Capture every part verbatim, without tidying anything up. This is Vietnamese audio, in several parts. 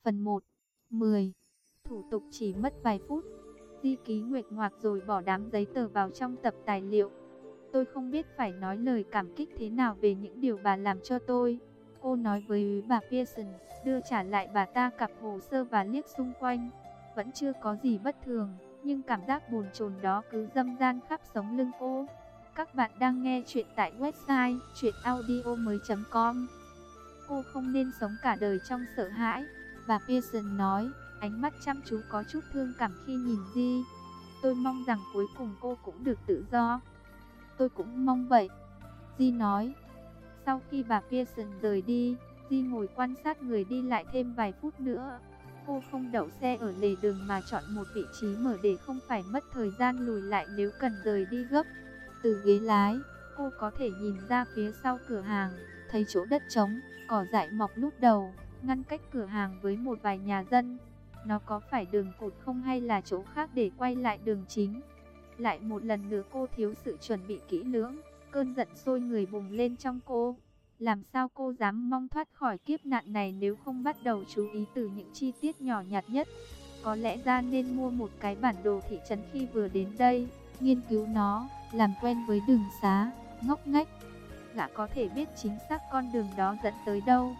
Phần một. mười. Thủ tục chỉ mất vài phút. Di ký nguệch ngoạc rồi bỏ đám giấy tờ vào trong tập tài liệu. Tôi không biết phải nói lời cảm kích thế nào về những điều bà làm cho tôi. Cô nói với bà Pearson, đưa trả lại bà ta cặp hồ sơ và liếc xung quanh. Vẫn chưa có gì bất thường, nhưng cảm giác bồn chồn đó cứ dâm ran khắp sống lưng cô. Các bạn đang nghe chuyện tại website truyện audio mới chấm com. Cô không nên sống cả đời trong sợ hãi, bà Pearson nói, ánh mắt chăm chú có chút thương cảm khi nhìn Di. Tôi mong rằng cuối cùng cô cũng được tự do. Tôi cũng mong vậy, Di nói. Sau khi bà Pearson rời đi, Di ngồi quan sát người đi lại thêm vài phút nữa. Cô không đậu xe ở lề đường mà chọn một vị trí mở để không phải mất thời gian lùi lại nếu cần rời đi gấp. Từ ghế lái, cô có thể nhìn ra phía sau cửa hàng, thấy chỗ đất trống, cỏ dại mọc lút đầu, ngăn cách cửa hàng với một vài nhà dân. Nó có phải đường cụt không hay là chỗ khác để quay lại đường chính? Lại một lần nữa cô thiếu sự chuẩn bị kỹ lưỡng, cơn giận sôi người bùng lên trong cô. Làm sao cô dám mong thoát khỏi kiếp nạn này nếu không bắt đầu chú ý từ những chi tiết nhỏ nhặt nhất? Có lẽ ra nên mua một cái bản đồ thị trấn khi vừa đến đây, nghiên cứu nó, làm quen với đường xá, ngóc ngách. Gã có thể biết chính xác con đường đó dẫn tới đâu.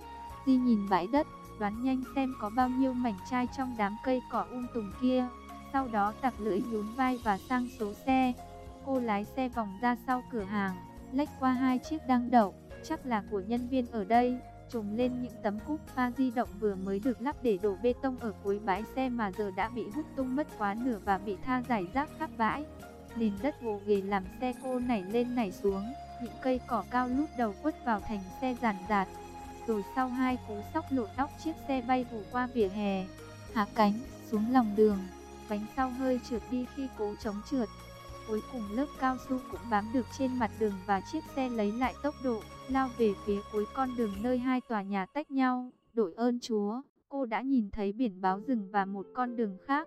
Di nhìn bãi đất, đoán nhanh xem có bao nhiêu mảnh chai trong đám cây cỏ um tùm kia. Sau đó tặc lưỡi nhún vai và sang số xe. Cô lái xe vòng ra sau cửa hàng, lách qua hai chiếc đang đậu, chắc là của nhân viên ở đây, trùm lên những tấm cúc pha di động vừa mới được lắp để đổ bê tông ở cuối bãi xe mà giờ đã bị hút tung mất quá nửa và bị tha rải rác khắp bãi. Nền đất gồ ghề làm xe cô nảy lên nảy xuống, những cây cỏ cao lút đầu quất vào thành xe ràn rạt. Rồi sau hai cú sóc lộn tóc, chiếc xe bay vù qua vỉa hè, hạ cánh xuống lòng đường. Bánh sau hơi trượt đi khi cố chống trượt. Cuối cùng lớp cao su cũng bám được trên mặt đường và chiếc xe lấy lại tốc độ, lao về phía cuối con đường nơi hai tòa nhà tách nhau. Đội ơn Chúa, cô đã nhìn thấy biển báo dừng và một con đường khác.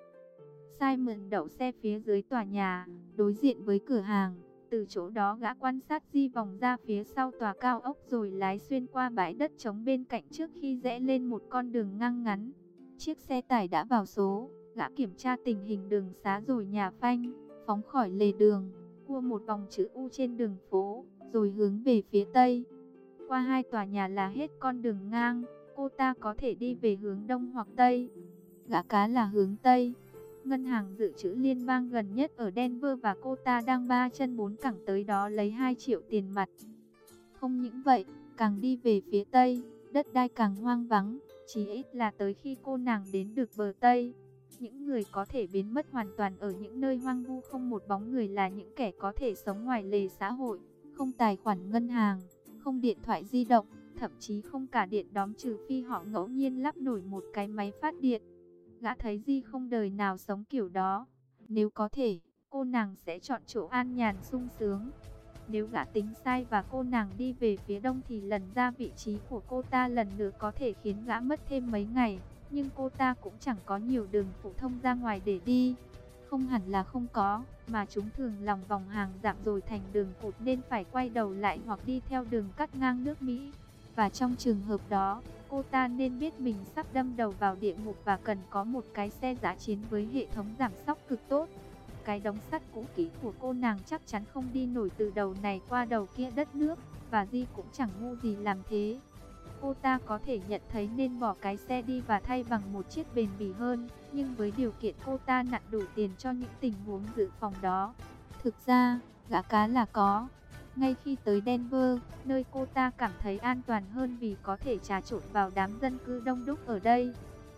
Simon đậu xe phía dưới tòa nhà, đối diện với cửa hàng. Từ chỗ đó gã quan sát Di vòng ra phía sau tòa cao ốc rồi lái xuyên qua bãi đất trống bên cạnh trước khi rẽ lên một con đường ngang ngắn. Chiếc xe tải đã vào số, gã kiểm tra tình hình đường xá rồi nhả phanh, phóng khỏi lề đường, cua một vòng chữ U trên đường phố, rồi hướng về phía tây. Qua hai tòa nhà là hết con đường ngang, cô ta có thể đi về hướng đông hoặc tây. Gã cá là hướng tây. Ngân hàng dự trữ liên bang gần nhất ở Denver và cô ta đang ba chân bốn cẳng tới đó lấy hai triệu tiền mặt. Không những vậy, càng đi về phía tây, đất đai càng hoang vắng, chỉ ít là tới khi cô nàng đến được bờ tây. Những người có thể biến mất hoàn toàn ở những nơi hoang vu không một bóng người là những kẻ có thể sống ngoài lề xã hội, không tài khoản ngân hàng, không điện thoại di động, thậm chí không cả điện đóm trừ phi họ ngẫu nhiên lắp nổi một cái máy phát điện. Gã thấy Di không đời nào sống kiểu đó. Nếu có thể, cô nàng sẽ chọn chỗ an nhàn sung sướng. Nếu gã tính sai và cô nàng đi về phía đông thì lần ra vị trí của cô ta lần nữa có thể khiến gã mất thêm mấy ngày. Nhưng cô ta cũng chẳng có nhiều đường phổ thông ra ngoài để đi. Không hẳn là không có, mà chúng thường lòng vòng hàng dặm rồi thành đường cụt nên phải quay đầu lại hoặc đi theo đường cắt ngang nước Mỹ. Và trong trường hợp đó, cô ta nên biết mình sắp đâm đầu vào địa ngục và cần có một cái xe dã chiến với hệ thống giảm xóc cực tốt. Cái đống sắt cũ kỹ của cô nàng chắc chắn không đi nổi từ đầu này qua đầu kia đất nước, và Di cũng chẳng ngu gì làm thế. Cô ta có thể nhận thấy nên bỏ cái xe đi và thay bằng một chiếc bền bỉ hơn, nhưng với điều kiện cô ta nặn đủ tiền cho những tình huống dự phòng đó. Thực ra, gã cá là có. Ngay khi tới Denver, nơi cô ta cảm thấy an toàn hơn vì có thể trà trộn vào đám dân cư đông đúc ở đây,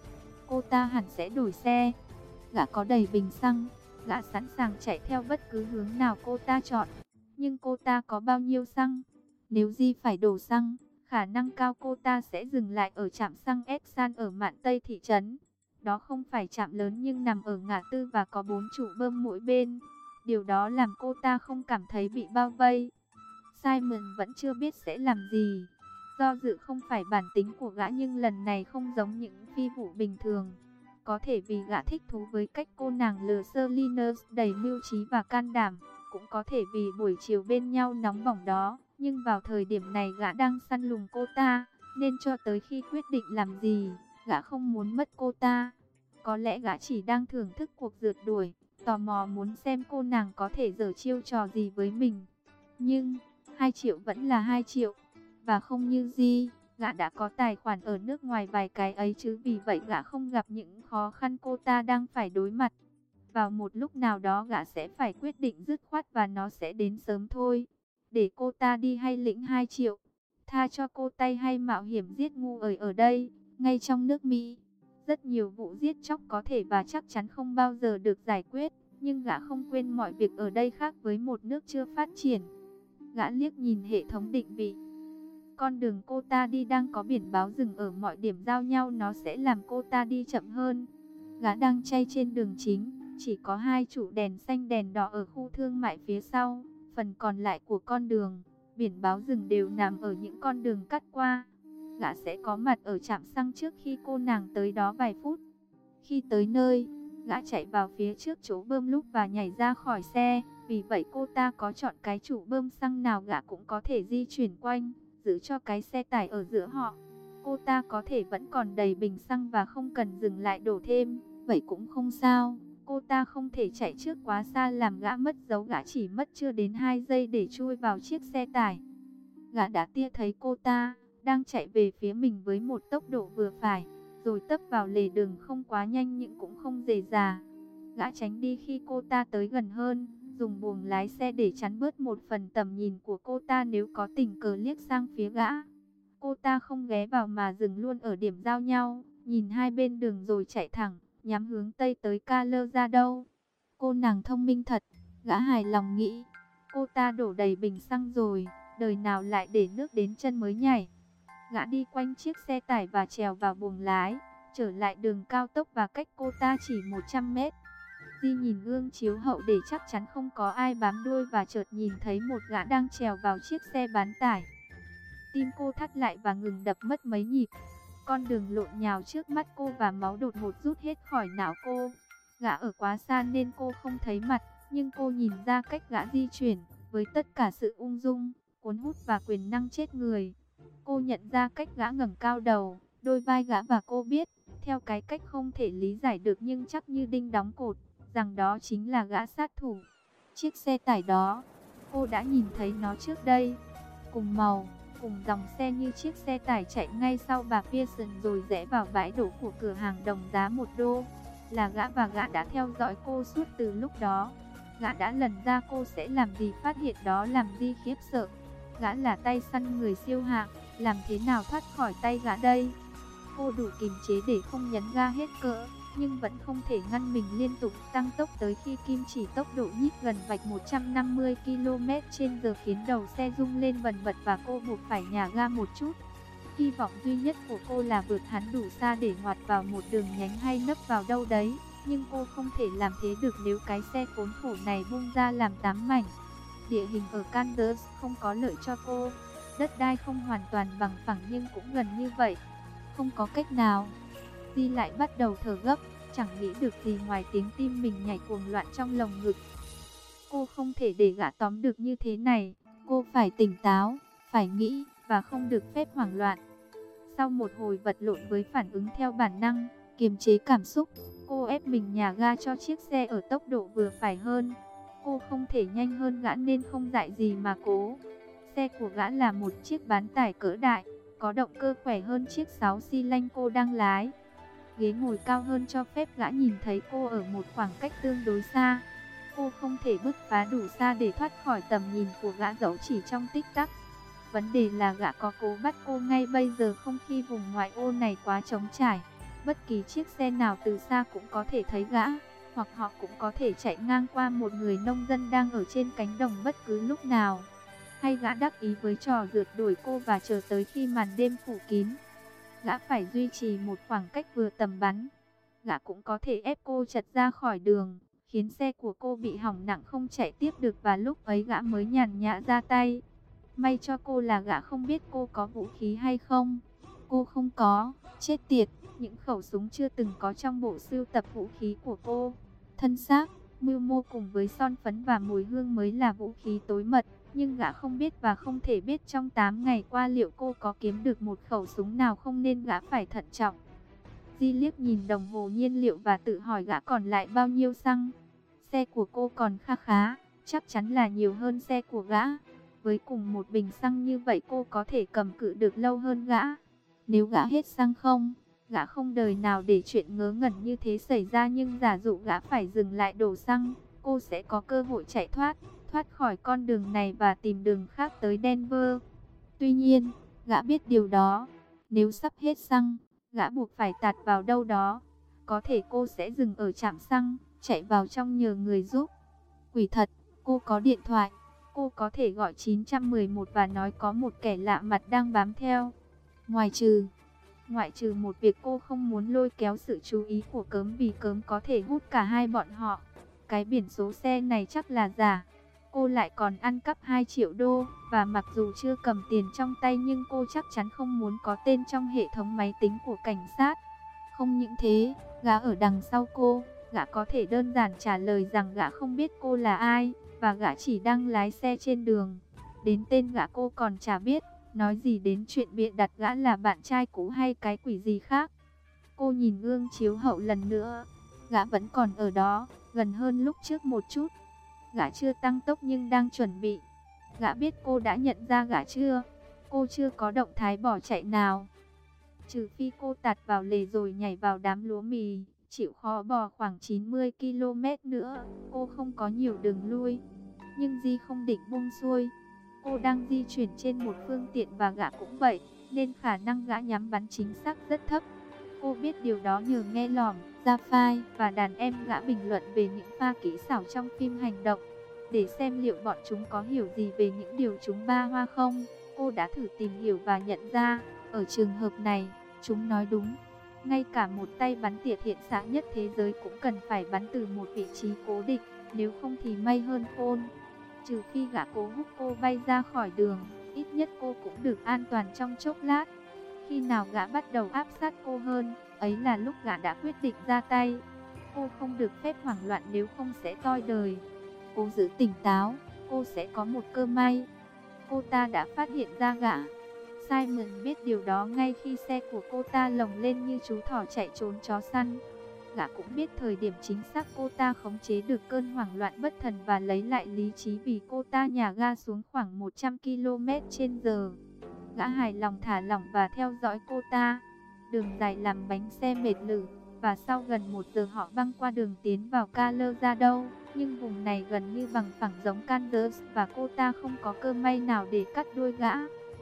cô ta hẳn sẽ đổi xe. Gã có đầy bình xăng, gã sẵn sàng chạy theo bất cứ hướng nào cô ta chọn. Nhưng cô ta có bao nhiêu xăng? Nếu Di phải đổ xăng, khả năng cao cô ta sẽ dừng lại ở trạm xăng Exxon ở mạn Tây thị trấn. Đó không phải trạm lớn nhưng nằm ở ngã tư và có bốn trụ bơm mỗi bên. Điều đó làm cô ta không cảm thấy bị bao vây. Simon vẫn chưa biết sẽ làm gì. Do dự không phải bản tính của gã nhưng lần này không giống những phi vụ bình thường. Có thể vì gã thích thú với cách cô nàng lừa Salinas đầy mưu trí và can đảm. Cũng có thể vì buổi chiều bên nhau nóng bỏng đó. Nhưng vào thời điểm này gã đang săn lùng cô ta. Nên cho tới khi quyết định làm gì, Gã không muốn mất cô ta. Có lẽ gã chỉ đang thưởng thức cuộc rượt đuổi, tò mò muốn xem cô nàng có thể giở chiêu trò gì với mình. Nhưng, hai triệu vẫn là hai triệu. Và không như Di, gã đã có tài khoản ở nước ngoài vài cái ấy chứ, vì vậy gã không gặp những khó khăn cô ta đang phải đối mặt. Vào một lúc nào đó gã sẽ phải quyết định dứt khoát và nó sẽ đến sớm thôi. Để cô ta đi hay lĩnh hai triệu, tha cho cô tay hay mạo hiểm giết ngu ời ở đây, ngay trong nước Mỹ. Rất nhiều vụ giết chóc có thể và chắc chắn không bao giờ được giải quyết, nhưng gã không quên mọi việc ở đây khác với một nước chưa phát triển. Gã liếc nhìn hệ thống định vị. Con đường cô ta đi đang có biển báo dừng ở mọi điểm giao nhau, nó sẽ làm cô ta đi chậm hơn. Gã đang chay trên đường chính, chỉ có hai trụ đèn xanh đèn đỏ ở khu thương mại phía sau. Phần còn lại của con đường, biển báo dừng đều nằm ở những con đường cắt qua. Gã sẽ có mặt ở trạm xăng trước khi cô nàng tới đó vài phút. Khi tới nơi, gã chạy vào phía trước chỗ bơm lúc và nhảy ra khỏi xe. Vì vậy cô ta có chọn cái trụ bơm xăng nào gã cũng có thể di chuyển quanh, giữ cho cái xe tải ở giữa họ. Cô ta có thể vẫn còn đầy bình xăng và không cần dừng lại đổ thêm, vậy cũng không sao. Cô ta không thể chạy trước quá xa làm gã mất dấu. Gã chỉ mất chưa đến hai giây để chui vào chiếc xe tải. Gã đã tia thấy cô ta đang chạy về phía mình với một tốc độ vừa phải, rồi tấp vào lề đường không quá nhanh nhưng cũng không rề rà. Gã tránh đi khi cô ta tới gần hơn, dùng buồng lái xe để chắn bớt một phần tầm nhìn của cô ta nếu có tình cờ liếc sang phía gã. Cô ta không ghé vào mà dừng luôn ở điểm giao nhau, nhìn hai bên đường rồi chạy thẳng, nhắm hướng Tây tới Colorado. Cô nàng thông minh thật, gã hài lòng nghĩ. Cô ta đổ đầy bình xăng rồi, đời nào lại để nước đến chân mới nhảy. Gã đi quanh chiếc xe tải và trèo vào buồng lái, trở lại đường cao tốc và cách cô ta chỉ một trăm mét. Di nhìn gương chiếu hậu để chắc chắn không có ai bám đuôi và chợt nhìn thấy một gã đang trèo vào chiếc xe bán tải. Tim cô thắt lại và ngừng đập mất mấy nhịp. Con đường lộn nhào trước mắt cô và máu đột ngột rút hết khỏi não cô. Gã ở quá xa nên cô không thấy mặt, nhưng cô nhìn ra cách gã di chuyển, với tất cả sự ung dung, cuốn hút và quyền năng chết người. Cô nhận ra cách gã ngẩng cao đầu, đôi vai gã và cô biết, theo cái cách không thể lý giải được nhưng chắc như đinh đóng cột, rằng đó chính là gã sát thủ. Chiếc xe tải đó, cô đã nhìn thấy nó trước đây, cùng màu, cùng dòng xe như chiếc xe tải chạy ngay sau bà Pearson rồi rẽ vào bãi đổ của cửa hàng đồng giá một đô. Là gã và gã đã theo dõi cô suốt từ lúc đó. Gã đã lần ra cô sẽ làm gì, phát hiện đó làm Di khiếp sợ. Gã là tay săn người siêu hạng, làm thế nào thoát khỏi tay gã đây? Cô đủ kiềm chế để không nhấn ga hết cỡ, nhưng vẫn không thể ngăn mình liên tục tăng tốc tới khi kim chỉ tốc độ nhích gần vạch một trăm năm mươi ki lô mét trên giờ khiến đầu xe rung lên bần bật và cô buộc phải nhả ga một chút. Hy vọng duy nhất của cô là vượt hắn đủ xa để ngoặt vào một đường nhánh hay nấp vào đâu đấy, nhưng cô không thể làm thế được nếu cái xe khốn khổ này bung ra làm tám mảnh. Địa hình ở Kansas không có lợi cho cô, đất đai không hoàn toàn bằng phẳng nhưng cũng gần như vậy. Không có cách nào. Di lại bắt đầu thở gấp, chẳng nghĩ được gì ngoài tiếng tim mình nhảy cuồng loạn trong lồng ngực. Cô không thể để gã tóm được như thế này, cô phải tỉnh táo, phải nghĩ và không được phép hoảng loạn. Sau một hồi vật lộn với phản ứng theo bản năng, kiềm chế cảm xúc, cô ép mình nhả ga cho chiếc xe ở tốc độ vừa phải hơn. Cô không thể nhanh hơn gã nên không dại gì mà cố. Xe của gã là một chiếc bán tải cỡ đại, có động cơ khỏe hơn chiếc sáu xi lanh cô đang lái. Ghế ngồi cao hơn cho phép gã nhìn thấy cô ở một khoảng cách tương đối xa. Cô không thể bứt phá đủ xa để thoát khỏi tầm nhìn của gã dẫu chỉ trong tích tắc. Vấn đề là gã có cố bắt cô ngay bây giờ không, khi vùng ngoại ô này quá trống trải. Bất kỳ chiếc xe nào từ xa cũng có thể thấy gã, hoặc họ cũng có thể chạy ngang qua một người nông dân đang ở trên cánh đồng bất cứ lúc nào. Hay gã đắc ý với trò rượt đuổi cô và chờ tới khi màn đêm phủ kín. Gã phải duy trì một khoảng cách vừa tầm bắn. Gã cũng có thể ép cô chật ra khỏi đường, khiến xe của cô bị hỏng nặng không chạy tiếp được, và lúc ấy gã mới nhàn nhã ra tay. May cho cô là gã không biết cô có vũ khí hay không. Cô không có, chết tiệt, những khẩu súng chưa từng có trong bộ sưu tập vũ khí của cô. Thân xác, mưu mô cùng với son phấn và mùi hương mới là vũ khí tối mật. Nhưng gã không biết và không thể biết trong tám ngày qua liệu cô có kiếm được một khẩu súng nào không, nên gã phải thận trọng. Di liếc nhìn đồng hồ nhiên liệu và tự hỏi gã còn lại bao nhiêu xăng. Xe của cô còn kha khá, chắc chắn là nhiều hơn xe của gã. Với cùng một bình xăng như vậy cô có thể cầm cự được lâu hơn gã. Nếu gã hết xăng không, gã không đời nào để chuyện ngớ ngẩn như thế xảy ra, nhưng giả dụ gã phải dừng lại đổ xăng, cô sẽ có cơ hội chạy thoát, thoát khỏi con đường này và tìm đường khác tới Denver. Tuy nhiên, gã biết điều đó, nếu sắp hết xăng, gã buộc phải tạt vào đâu đó. Có thể cô sẽ dừng ở trạm xăng, chạy vào trong nhờ người giúp. Quỷ thật, cô có điện thoại, cô có thể gọi chín một một và nói có một kẻ lạ mặt đang bám theo. Ngoài trừ, ngoại trừ một việc cô không muốn lôi kéo sự chú ý của Cớm, vì Cớm có thể hút cả hai bọn họ. Cái biển số xe này chắc là giả. Cô lại còn ăn cắp hai triệu đô, và mặc dù chưa cầm tiền trong tay nhưng cô chắc chắn không muốn có tên trong hệ thống máy tính của cảnh sát. Không những thế, gã ở đằng sau cô, gã có thể đơn giản trả lời rằng gã không biết cô là ai, và gã chỉ đang lái xe trên đường. Đến tên gã cô còn chả biết, nói gì đến chuyện bịa đặt gã là bạn trai cũ hay cái quỷ gì khác. Cô nhìn gương chiếu hậu lần nữa, gã vẫn còn ở đó, gần hơn lúc trước một chút. Gã chưa tăng tốc nhưng đang chuẩn bị. Gã biết cô đã nhận ra gã chưa? Cô chưa có động thái bỏ chạy nào. Trừ phi cô tạt vào lề rồi nhảy vào đám lúa mì, chịu khó bò khoảng chín mươi ki lô mét nữa, cô không có nhiều đường lui. Nhưng Di không định buông xuôi. Cô đang di chuyển trên một phương tiện và gã cũng vậy, nên khả năng gã nhắm bắn chính xác rất thấp. Cô biết điều đó nhờ nghe lỏm, ra phai và đàn em gã bình luận về những pha kỹ xảo trong phim hành động. Để xem liệu bọn chúng có hiểu gì về những điều chúng ba hoa không, cô đã thử tìm hiểu và nhận ra, ở trường hợp này, chúng nói đúng. Ngay cả một tay bắn tỉa thiện xạ nhất thế giới cũng cần phải bắn từ một vị trí cố định, nếu không thì may hơn khôn. Trừ phi gã cố hút cô bay ra khỏi đường, ít nhất cô cũng được an toàn trong chốc lát. Khi nào gã bắt đầu áp sát cô hơn, ấy là lúc gã đã quyết định ra tay. Cô không được phép hoảng loạn, nếu không sẽ toi đời. Cố giữ tỉnh táo, cô sẽ có một cơ may. Cô ta đã phát hiện ra gã. Simon biết điều đó ngay khi xe của cô ta lồng lên như chú thỏ chạy trốn chó săn. Gã cũng biết thời điểm chính xác cô ta khống chế được cơn hoảng loạn bất thần và lấy lại lý trí, vì cô ta nhả ga xuống khoảng một trăm ki lô mét trên giờ. Gã hài lòng thả lỏng và theo dõi cô ta. Đường dài làm bánh xe mệt lử, và sau gần một giờ họ băng qua đường tiến vào Colorado. Nhưng vùng này gần như bằng phẳng giống Kansas, và cô ta không có cơ may nào để cắt đuôi gã.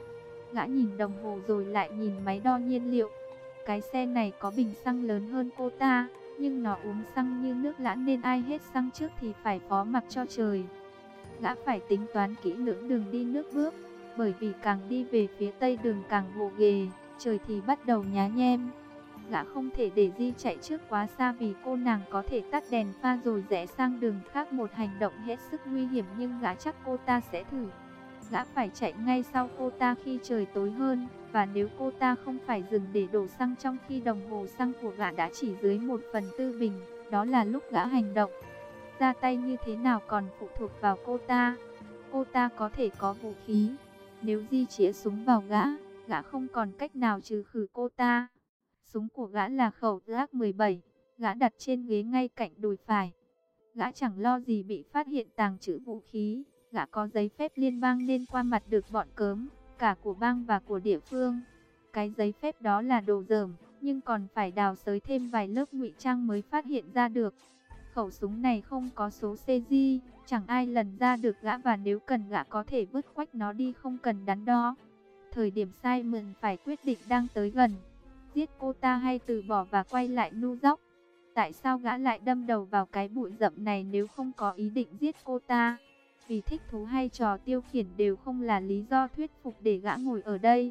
Gã nhìn đồng hồ rồi lại nhìn máy đo nhiên liệu. Cái xe này có bình xăng lớn hơn cô ta, nhưng nó uống xăng như nước lã, nên ai hết xăng trước thì phải phó mặc cho trời. Gã phải tính toán kỹ lưỡng đường đi nước bước, bởi vì càng đi về phía tây đường càng gồ ghề, trời thì bắt đầu nhá nhem. Gã không thể để Di chạy trước quá xa, vì cô nàng có thể tắt đèn pha rồi rẽ sang đường khác, một hành động hết sức nguy hiểm, nhưng gã chắc cô ta sẽ thử. Gã phải chạy ngay sau cô ta khi trời tối hơn, và nếu cô ta không phải dừng để đổ xăng trong khi đồng hồ xăng của gã đã chỉ dưới một phần tư bình, đó là lúc gã hành động. Ra tay như thế nào còn phụ thuộc vào cô ta. Cô ta có thể có vũ khí. Nếu Di chĩa súng vào gã, gã không còn cách nào trừ khử cô ta. Súng của gã là khẩu Glock mười bảy, gã đặt trên ghế ngay cạnh đùi phải. Gã chẳng lo gì bị phát hiện tàng trữ vũ khí. Gã có giấy phép liên bang nên qua mặt được bọn Cớm, cả của bang và của địa phương. Cái giấy phép đó là đồ dởm, nhưng còn phải đào xới thêm vài lớp ngụy trang mới phát hiện ra được. Khẩu súng này không có số xê giê, chẳng ai lần ra được gã, và nếu cần gã có thể vứt quách nó đi không cần đắn đo. Thời điểm Simon phải quyết định đang tới gần. Giết cô ta hay từ bỏ và quay lại New York? Tại sao gã lại đâm đầu vào cái bụi rậm này nếu không có ý định giết cô ta? Vì thích thú hay trò tiêu khiển đều không là lý do thuyết phục để gã ngồi ở đây.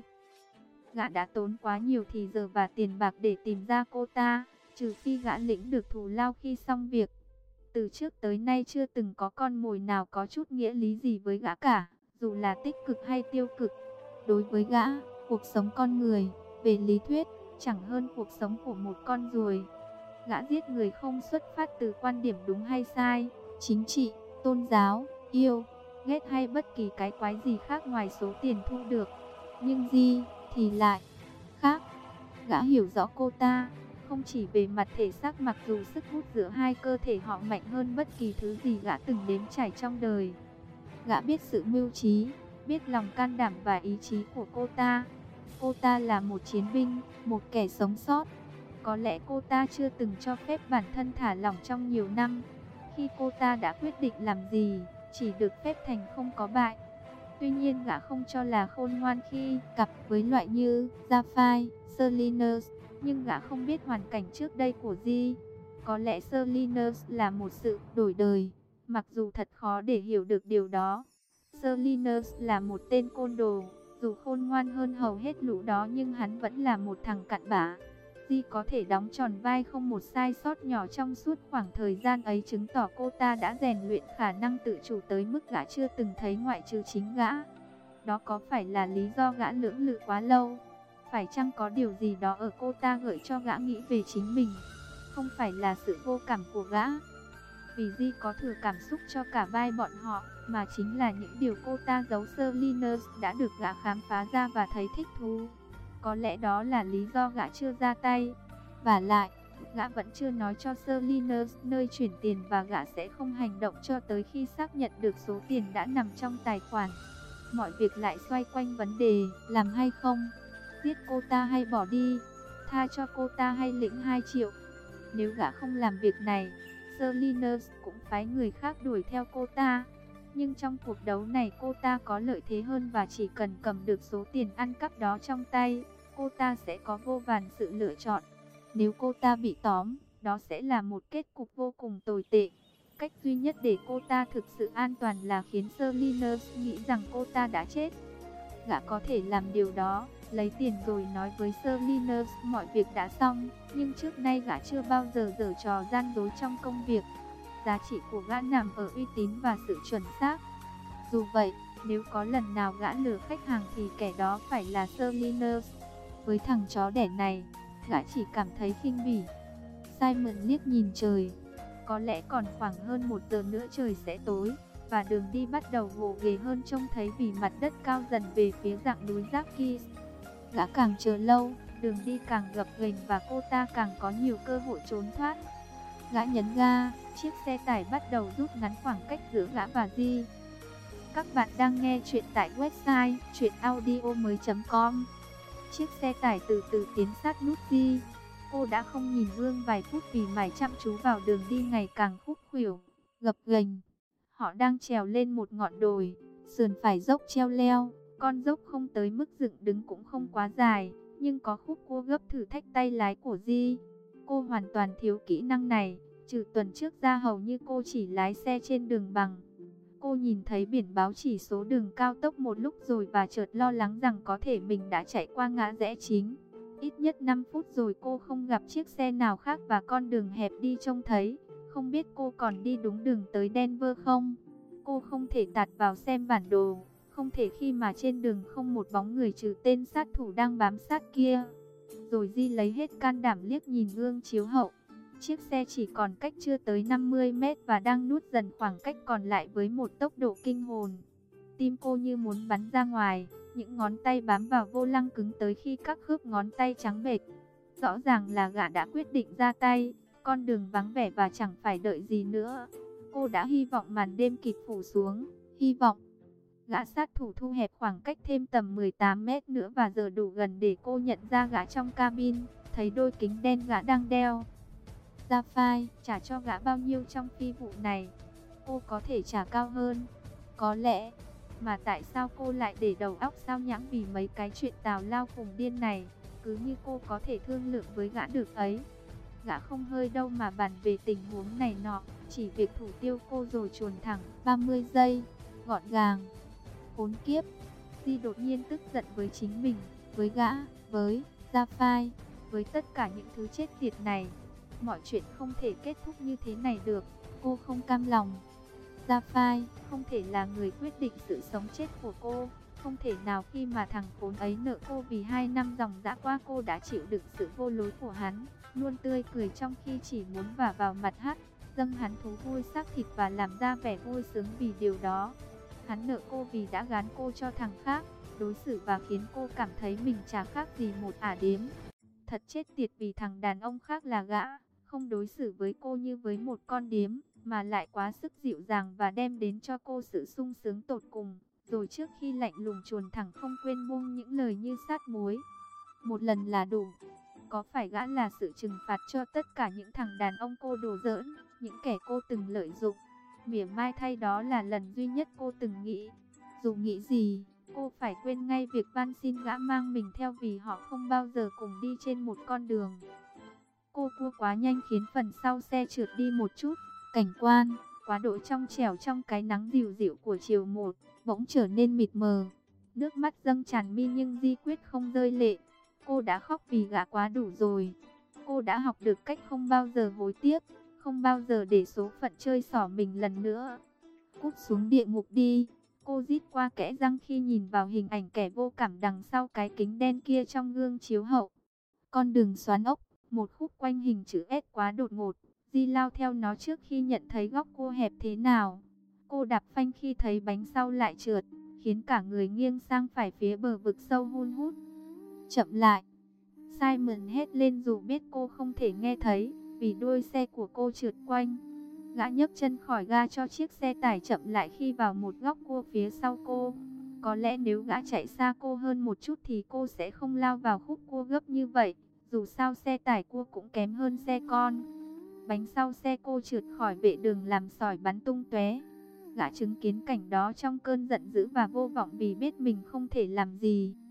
Gã đã tốn quá nhiều thì giờ và tiền bạc để tìm ra cô ta, trừ phi gã lĩnh được thù lao khi xong việc. Từ trước tới nay chưa từng có con mồi nào có chút nghĩa lý gì với gã cả, dù là tích cực hay tiêu cực. Đối với gã, cuộc sống con người, về lý thuyết, chẳng hơn cuộc sống của một con ruồi. Gã giết người không xuất phát từ quan điểm đúng hay sai, chính trị, tôn giáo, yêu, ghét hay bất kỳ cái quái gì khác ngoài số tiền thu được. Nhưng Di thì lại khác. Gã hiểu rõ cô ta, Không chỉ về mặt thể xác, mặc dù sức hút giữa hai cơ thể họ mạnh hơn bất kỳ thứ gì gã từng đếm trải trong đời. Gã biết sự mưu trí, biết lòng can đảm và ý chí của cô ta. Cô ta là một chiến binh, một kẻ sống sót. Có lẽ cô ta chưa từng cho phép bản thân thả lỏng trong nhiều năm. Khi cô ta đã quyết định làm gì, chỉ được phép thành không có bại. Tuy nhiên gã không cho là khôn ngoan khi cặp với loại như Sapphire, Salinas, nhưng gã không biết hoàn cảnh trước đây của Di. Có lẽ Salinas là một sự đổi đời, mặc dù thật khó để hiểu được điều đó. Salinas là một tên côn đồ, dù khôn ngoan hơn hầu hết lũ đó nhưng hắn vẫn là một thằng cặn bã. Di có thể đóng tròn vai không một sai sót nhỏ trong suốt khoảng thời gian ấy, chứng tỏ cô ta đã rèn luyện khả năng tự chủ tới mức gã chưa từng thấy ngoại trừ chính gã. Đó có phải là lý do gã lưỡng lự quá lâu? Phải chăng có điều gì đó ở cô ta gợi cho gã nghĩ về chính mình? Không phải là sự vô cảm của gã, vì Di có thừa cảm xúc cho cả vai bọn họ, mà chính là những điều cô ta giấu Salinas đã được gã khám phá ra và thấy thích thú. Có lẽ đó là lý do gã chưa ra tay. Vả lại, gã vẫn chưa nói cho Salinas nơi chuyển tiền và gã sẽ không hành động cho tới khi xác nhận được số tiền đã nằm trong tài khoản. Mọi việc lại xoay quanh vấn đề làm hay không, giết cô ta hay bỏ đi, tha cho cô ta hay lĩnh hai triệu. Nếu gã không làm việc này, Salinas cũng phái người khác đuổi theo cô ta. Nhưng trong cuộc đấu này cô ta có lợi thế hơn và chỉ cần cầm được số tiền ăn cắp đó trong tay, cô ta sẽ có vô vàn sự lựa chọn. Nếu cô ta bị tóm, đó sẽ là một kết cục vô cùng tồi tệ. Cách duy nhất để cô ta thực sự an toàn là khiến Salinas nghĩ rằng cô ta đã chết. Gã có thể làm điều đó, lấy tiền rồi nói với Salinas mọi việc đã xong, nhưng trước nay gã chưa bao giờ giở trò gian dối trong công việc. Giá trị của gã nằm ở uy tín và sự chuẩn xác. Dù vậy, nếu có lần nào gã lừa khách hàng thì kẻ đó phải là Salinas. Với thằng chó đẻ này, gã chỉ cảm thấy khinh bỉ. Simon liếc nhìn trời. Có lẽ còn khoảng hơn một giờ nữa trời sẽ tối, và đường đi bắt đầu gồ ghề hơn trông thấy vì mặt đất cao dần về phía dạng núi Jakis. Gã càng chờ lâu, đường đi càng gập ghềnh và cô ta càng có nhiều cơ hội trốn thoát. Gã nhấn ga, chiếc xe tải bắt đầu rút ngắn khoảng cách giữa gã và Di. Các bạn đang nghe chuyện tại website truyện audio mới chấm com. Chiếc xe tải từ từ tiến sát nút Di. Cô đã không nhìn gương vài phút vì mải chăm chú vào đường đi ngày càng khúc khuỷu, gập ghềnh. Họ đang trèo lên một ngọn đồi, sườn phải dốc treo leo. Con dốc không tới mức dựng đứng cũng không quá dài, nhưng có khúc cua gấp thử thách tay lái của Di. Cô hoàn toàn thiếu kỹ năng này, trừ tuần trước ra hầu như cô chỉ lái xe trên đường bằng. Cô nhìn thấy biển báo chỉ số đường cao tốc một lúc rồi và chợt lo lắng rằng có thể mình đã chạy qua ngã rẽ chính. Ít nhất năm phút rồi cô không gặp chiếc xe nào khác và con đường hẹp đi trông thấy. Không biết cô còn đi đúng đường tới Denver không? Cô không thể tạt vào xem bản đồ, không thể khi mà trên đường không một bóng người trừ tên sát thủ đang bám sát kia. Rồi Di lấy hết can đảm liếc nhìn gương chiếu hậu. Chiếc xe chỉ còn cách chưa tới năm mươi mét và đang nuốt dần khoảng cách còn lại với một tốc độ kinh hồn. Tim cô như muốn bắn ra ngoài, những ngón tay bám vào vô lăng cứng tới khi các khớp ngón tay trắng bệch. Rõ ràng là gã đã quyết định ra tay, con đường vắng vẻ và chẳng phải đợi gì nữa. Cô đã hy vọng màn đêm kịt phủ xuống, hy vọng. Gã sát thủ thu hẹp khoảng cách thêm tầm mười tám mét nữa và giờ đủ gần để cô nhận ra gã trong cabin, thấy đôi kính đen gã đang đeo. Sapphire trả cho gã bao nhiêu trong phi vụ này? Cô có thể trả cao hơn, có lẽ. Mà tại sao cô lại để đầu óc sao nhãng vì mấy cái chuyện tào lao cùng điên này? Cứ như cô có thể thương lượng với gã được ấy. Gã không hơi đâu mà bàn về tình huống này nọ, chỉ việc thủ tiêu cô rồi chuồn thẳng. Ba mươi giây, gọn gàng. Khốn kiếp. Di đột nhiên tức giận với chính mình, với gã, với Sapphire, với tất cả những thứ chết tiệt này. Mọi chuyện không thể kết thúc như thế này được. Cô không cam lòng. Sapphire không thể là người quyết định sự sống chết của cô. Không thể nào khi mà thằng khốn ấy nợ cô vì hai năm dòng dã qua cô đã chịu đựng sự vô lối của hắn. Luôn tươi cười trong khi chỉ muốn vả vào mặt hắn, dâng hắn thú vui xác thịt và làm ra vẻ vui sướng vì điều đó. Hắn nợ cô vì đã gán cô cho thằng khác, đối xử và khiến cô cảm thấy mình chả khác gì một ả điếm. Thật chết tiệt, vì thằng đàn ông khác là gã, không đối xử với cô như với một con điếm, mà lại quá sức dịu dàng và đem đến cho cô sự sung sướng tột cùng. Rồi trước khi lạnh lùng chuồn thẳng không quên buông những lời như sát muối. Một lần là đủ. Có phải gã là sự trừng phạt cho tất cả những thằng đàn ông cô đùa giỡn, những kẻ cô từng lợi dụng? Mỉa mai thay, đó là lần duy nhất cô từng nghĩ. Dù nghĩ gì, cô phải quên ngay việc van xin gã mang mình theo, vì họ không bao giờ cùng đi trên một con đường. Cô cua quá nhanh khiến phần sau xe trượt đi một chút. Cảnh quan quá độ trong trẻo trong cái nắng dịu dịu của chiều một bỗng trở nên mịt mờ. Nước mắt dâng tràn mi nhưng Di quyết không rơi lệ. Cô đã khóc vì gã quá đủ rồi. Cô đã học được cách không bao giờ hối tiếc, không bao giờ để số phận chơi xỏ mình lần nữa. Cút xuống địa ngục đi. Cô rít qua kẽ răng khi nhìn vào hình ảnh kẻ vô cảm đằng sau cái kính đen kia trong gương chiếu hậu. Con đường xoắn ốc, một khúc quanh hình chữ S quá đột ngột. Di lao theo nó trước khi nhận thấy góc cua hẹp thế nào. Cô đạp phanh khi thấy bánh sau lại trượt, khiến cả người nghiêng sang phải phía bờ vực sâu hun hút. Chậm lại. Simon hét lên dù biết cô không thể nghe thấy, vì đuôi xe của cô trượt quanh. Gã nhấc chân khỏi ga cho chiếc xe tải chậm lại khi vào một góc cua phía sau cô. Có lẽ nếu gã chạy xa cô hơn một chút thì cô sẽ không lao vào khúc cua gấp như vậy. Dù sao xe tải cua cũng kém hơn xe con. Bánh sau xe cô trượt khỏi vệ đường làm sỏi bắn tung tóe. Gã chứng kiến cảnh đó trong cơn giận dữ và vô vọng vì biết mình không thể làm gì.